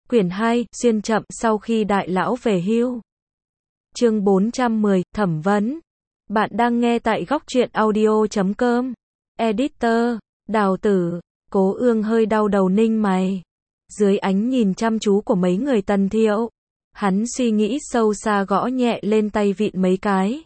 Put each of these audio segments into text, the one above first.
Quyển 2, xuyên chậm sau khi đại lão về hưu. Chương 410, thẩm vấn. Bạn đang nghe tại góc truyện audio.com. Editor, Đào Tử. Cố Ương hơi đau đầu ninh mày. Dưới ánh nhìn chăm chú của mấy người Tần Thiệu, hắn suy nghĩ sâu xa gõ nhẹ lên tay vịn mấy cái.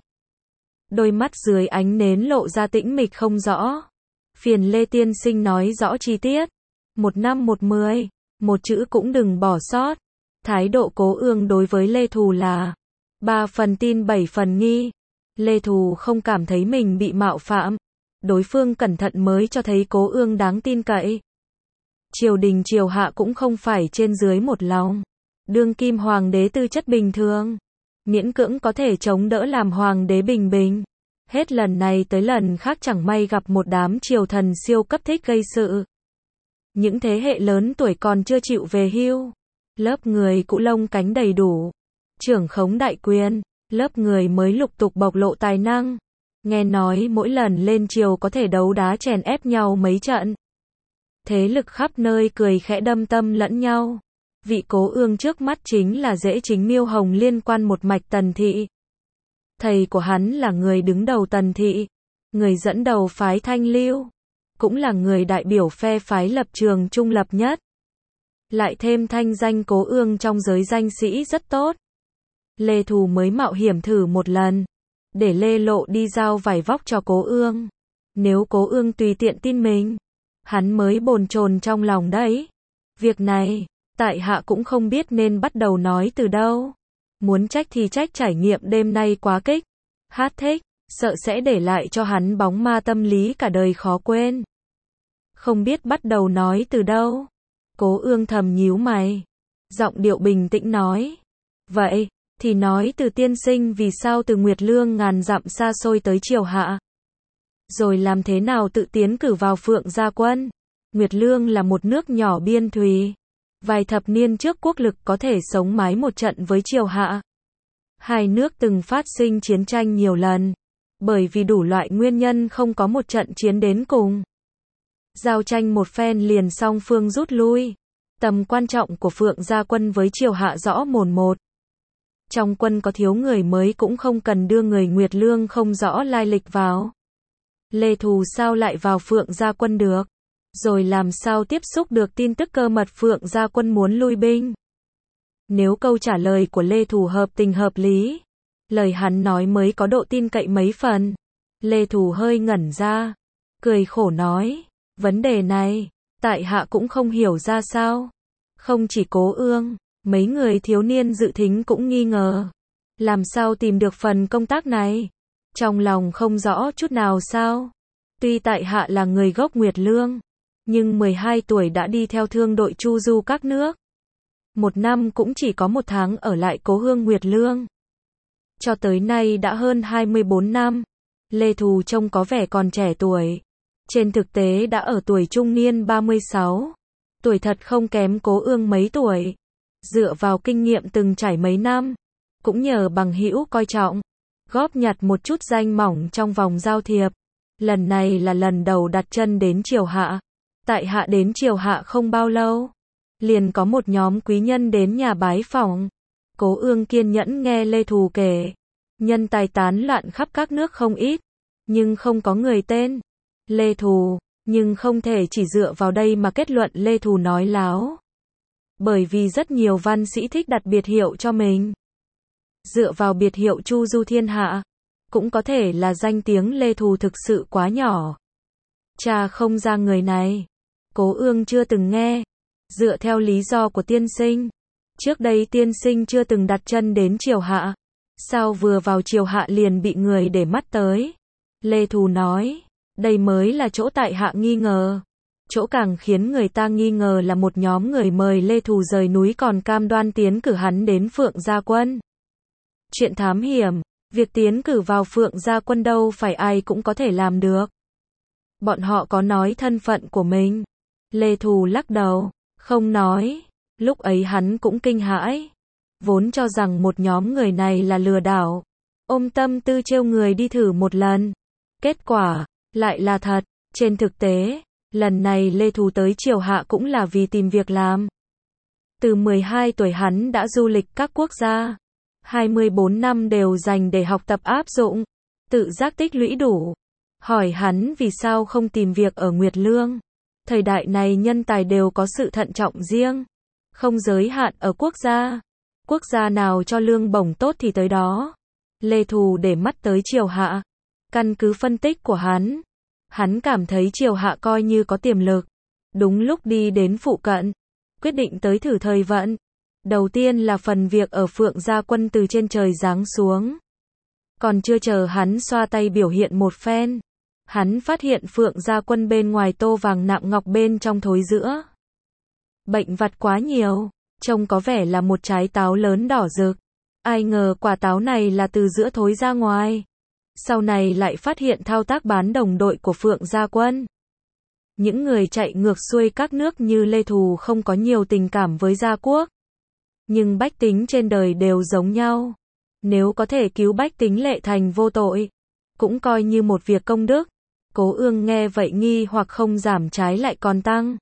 Đôi mắt dưới ánh nến lộ ra tĩnh mịch không rõ. Phiền Lê tiên sinh nói rõ chi tiết. 1 năm 1 10, một chữ cũng đừng bỏ sót. Thái độ Cố Ương đối với Lê Thù là 3 phần tin 7 phần nghi. Lê Thù không cảm thấy mình bị mạo phạm. Đối phương cẩn thận mới cho thấy Cố Ương đáng tin cậy. Triều đình triều hạ cũng không phải trên dưới một lòng. Đương kim hoàng đế tư chất bình thường, miễn cưỡng có thể chống đỡ làm hoàng đế bình bình. Hết lần này tới lần khác chẳng may gặp một đám triều thần siêu cấp thích gây sự. Những thế hệ lớn tuổi còn chưa chịu về hưu. Lớp người cũ lông cánh đầy đủ, trưởng khống đại quyền. Lớp người mới lục tục bộc lộ tài năng. Nghe nói mỗi lần lên triều có thể đấu đá chèn ép nhau mấy trận. Thế lực khắp nơi cười khẽ đâm tâm lẫn nhau. Vị Cố Ương trước mắt chính là Dễ Chính Miêu Hồng liên quan một mạch Tần thị. Thầy của hắn là người đứng đầu Tần thị, người dẫn đầu phái Thanh Lưu, cũng là người đại biểu phe phái lập trường trung lập nhất. Lại thêm thanh danh Cố Ương trong giới danh sĩ rất tốt. Lê Thù mới mạo hiểm thử một lần, để Lê Lộ đi giao vải vóc cho Cố Ương. Nếu Cố Ương tùy tiện tin mình, hắn mới bồn chồn trong lòng đấy. Việc này, tại hạ cũng không biết nên bắt đầu nói từ đâu. Muốn trách thì trách trải nghiệm đêm nay quá kích. Hát thích, sợ sẽ để lại cho hắn bóng ma tâm lý cả đời khó quên. Không biết bắt đầu nói từ đâu. Cố Ương thầm nhíu mày. Giọng điệu bình tĩnh nói. Vậy, thì nói từ tiên sinh vì sao từ Nguyệt Lương ngàn dặm xa xôi tới triều hạ. Rồi làm thế nào tự tiến cử vào Phượng Gia Quân. Nguyệt Lương là một nước nhỏ biên thùy. Vài thập niên trước quốc lực có thể sống mái một trận với triều hạ. Hai nước từng phát sinh chiến tranh nhiều lần. Bởi vì đủ loại nguyên nhân không có một trận chiến đến cùng. Giao tranh một phen liền song phương rút lui. Tầm quan trọng của Phượng Gia Quân với triều hạ rõ mồn một. Trong quân có thiếu người mới cũng không cần đưa người Nguyệt Lương không rõ lai lịch vào. Lê Thù sao lại vào Phượng Gia Quân được? Rồi làm sao tiếp xúc được tin tức cơ mật Phượng Gia Quân muốn lui binh? Nếu câu trả lời của Lê Thù hợp tình hợp lý, lời hắn nói mới có độ tin cậy mấy phần. Lê Thù hơi ngẩn ra, cười khổ nói, vấn đề này, tại hạ cũng không hiểu ra sao. Không chỉ Cố Ương, mấy người thiếu niên dự thính cũng nghi ngờ. Làm sao tìm được phần công tác này? Trong lòng không rõ chút nào sao? Tuy tại hạ là người gốc Nguyệt Lương, nhưng 12 tuổi đã đi theo thương đội chu du các nước. 1 năm cũng chỉ có 1 tháng ở lại cố hương Nguyệt Lương. Cho tới nay đã hơn 24 năm. Lê Thù trông có vẻ còn trẻ tuổi. Trên thực tế đã ở tuổi trung niên 36. Tuổi thật không kém Cố Ương mấy tuổi. Dựa vào kinh nghiệm từng trải mấy năm, cũng nhờ bằng hữu coi trọng, góp nhặt một chút danh mỏng trong vòng giao thiệp. Lần này là lần đầu đặt chân đến triều hạ. Tại hạ đến triều hạ không bao lâu, liền có một nhóm quý nhân đến nhà bái phỏng. Cố Ương kiên nhẫn nghe Lê Thù kể. Nhân tài tán loạn khắp các nước không ít, nhưng không có người tên Lê Thù. Nhưng không thể chỉ dựa vào đây mà kết luận Lê Thù nói láo. Bởi vì rất nhiều văn sĩ thích đặt biệt hiệu cho mình. Dựa vào biệt hiệu Chu Du Thiên Hạ, cũng có thể là danh tiếng Lê Thù thực sự quá nhỏ. Cha không ra người này. Cố Ương chưa từng nghe. Dựa theo lý do của tiên sinh, trước đây tiên sinh chưa từng đặt chân đến triều hạ. Sao vừa vào triều hạ liền bị người để mắt tới? Lê Thù nói, đây mới là chỗ tại hạ nghi ngờ. Chỗ càng khiến người ta nghi ngờ là một nhóm người mời Lê Thù rời núi còn cam đoan tiến cử hắn đến Phượng Gia Quân. Chuyện thám hiểm, việc tiến cử vào Phượng Gia Quân đâu phải ai cũng có thể làm được. Bọn họ có nói thân phận của mình. Lê Thù lắc đầu, không nói. Lúc ấy hắn cũng kinh hãi. Vốn cho rằng một nhóm người này là lừa đảo. Ôm tâm tư trêu người đi thử một lần. Kết quả, lại là thật. Trên thực tế, lần này Lê Thù tới triều hạ cũng là vì tìm việc làm. Từ 12 tuổi hắn đã du lịch các quốc gia. 24 năm đều dành để học tập áp dụng. Tự giác tích lũy đủ. Hỏi hắn vì sao không tìm việc ở Nguyệt Lương. Thời đại này nhân tài đều có sự thận trọng riêng. Không giới hạn ở quốc gia. Quốc gia nào cho lương bổng tốt thì tới đó. Lê Thù để mắt tới Triều Hạ. Căn cứ phân tích của hắn cảm thấy Triều Hạ coi như có tiềm lực. Đúng lúc đi đến phụ cận, quyết định tới thử thời vận. Đầu tiên là phần việc ở Phượng Gia Quân từ trên trời giáng xuống. Còn chưa chờ hắn xoa tay biểu hiện một phen, hắn phát hiện Phượng Gia Quân bên ngoài tô vàng nạm ngọc, bên trong thối giữa. Bệnh vặt quá nhiều, trông có vẻ là một trái táo lớn đỏ rực. Ai ngờ quả táo này là từ giữa thối ra ngoài. Sau này lại phát hiện thao tác bán đồng đội của Phượng Gia Quân. Những người chạy ngược xuôi các nước như Lê Thù không có nhiều tình cảm với Gia Quốc. Nhưng bách tính trên đời đều giống nhau. Nếu có thể cứu bách tính lệ thành vô tội, cũng coi như một việc công đức. Cố Ương nghe vậy nghi hoặc không giảm, trái lại còn tăng.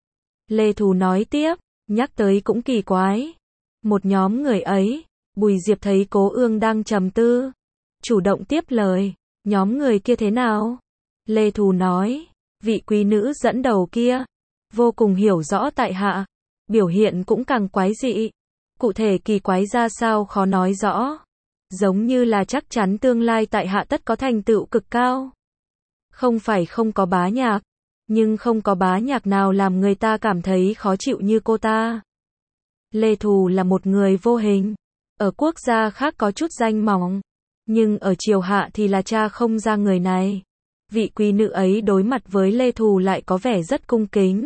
Lê Thù nói tiếp, nhắc tới cũng kỳ quái. Một nhóm người ấy, Bùi Diệp thấy Cố Ương đang trầm tư, chủ động tiếp lời, nhóm người kia thế nào? Lê Thù nói, vị quý nữ dẫn đầu kia, vô cùng hiểu rõ tại hạ, biểu hiện cũng càng quái dị. Cụ thể kỳ quái ra sao khó nói rõ. Giống như là chắc chắn tương lai tại hạ tất có thành tựu cực cao. Không phải không có bá nhạc, nhưng không có bá nhạc nào làm người ta cảm thấy khó chịu như cô ta. Lê Thù là một người vô hình, ở quốc gia khác có chút danh mỏng, nhưng ở Triều Hạ thì là cha không ra người này. Vị quý nữ ấy đối mặt với Lê Thù lại có vẻ rất cung kính.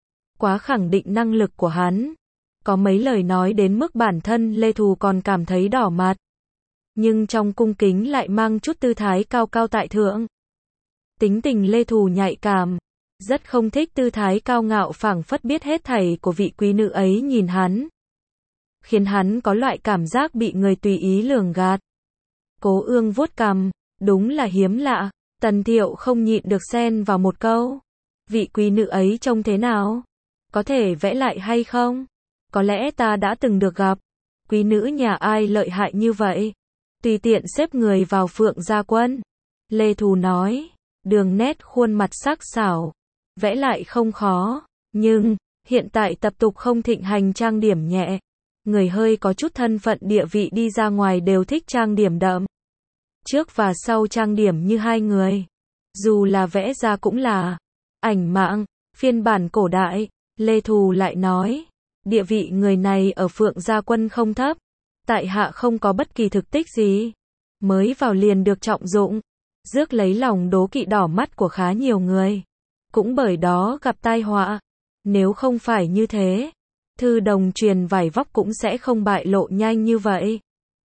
Quá khẳng định năng lực của hắn. Có mấy lời nói đến mức bản thân Lê Thù còn cảm thấy đỏ mặt. Nhưng trong cung kính lại mang chút tư thái cao cao tại thượng. Tính tình Lê Thù nhạy cảm, rất không thích tư thái cao ngạo phảng phất biết hết thảy của vị quý nữ ấy nhìn hắn. Khiến hắn có loại cảm giác bị người tùy ý lường gạt. Cố Ương vuốt cằm, đúng là hiếm lạ. Tần Thiệu không nhịn được xen vào một câu. Vị quý nữ ấy trông thế nào? Có thể vẽ lại hay không? Có lẽ ta đã từng được gặp. Quý nữ nhà ai lợi hại như vậy? Tùy tiện xếp người vào Phượng Gia Quân. Lê Thù nói, đường nét khuôn mặt sắc sảo, vẽ lại không khó. Nhưng, hiện tại tập tục không thịnh hành trang điểm nhẹ. Người hơi có chút thân phận địa vị đi ra ngoài đều thích trang điểm đậm. Trước và sau trang điểm như hai người. Dù là vẽ ra cũng là ảnh mạng, phiên bản cổ đại. Lê Thù lại nói, địa vị người này ở Phượng Gia Quân không thấp. Tại hạ không có bất kỳ thực tích gì. Mới vào liền được trọng dụng. Rước lấy lòng đố kỵ đỏ mắt của khá nhiều người. Cũng bởi đó gặp tai họa. Nếu không phải như thế, thư đồng truyền vải vóc cũng sẽ không bại lộ nhanh như vậy.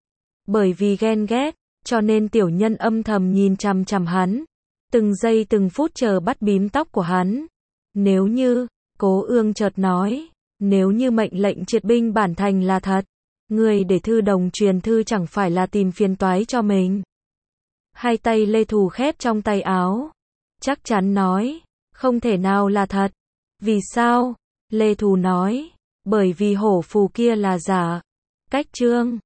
Bởi vì ghen ghét, cho nên tiểu nhân âm thầm nhìn chằm chằm hắn. Từng giây từng phút chờ bắt bím tóc của hắn. Nếu như, Cố Ương chợt nói, nếu như mệnh lệnh triệt binh bản thành là thật, người để thư đồng truyền thư chẳng phải là tìm phiền toái cho mình. Hai tay Lê Thù khép trong tay áo. Chắc chắn nói, không thể nào là thật. Vì sao? Lê Thù nói, bởi vì hổ phù kia là giả. Cách trương.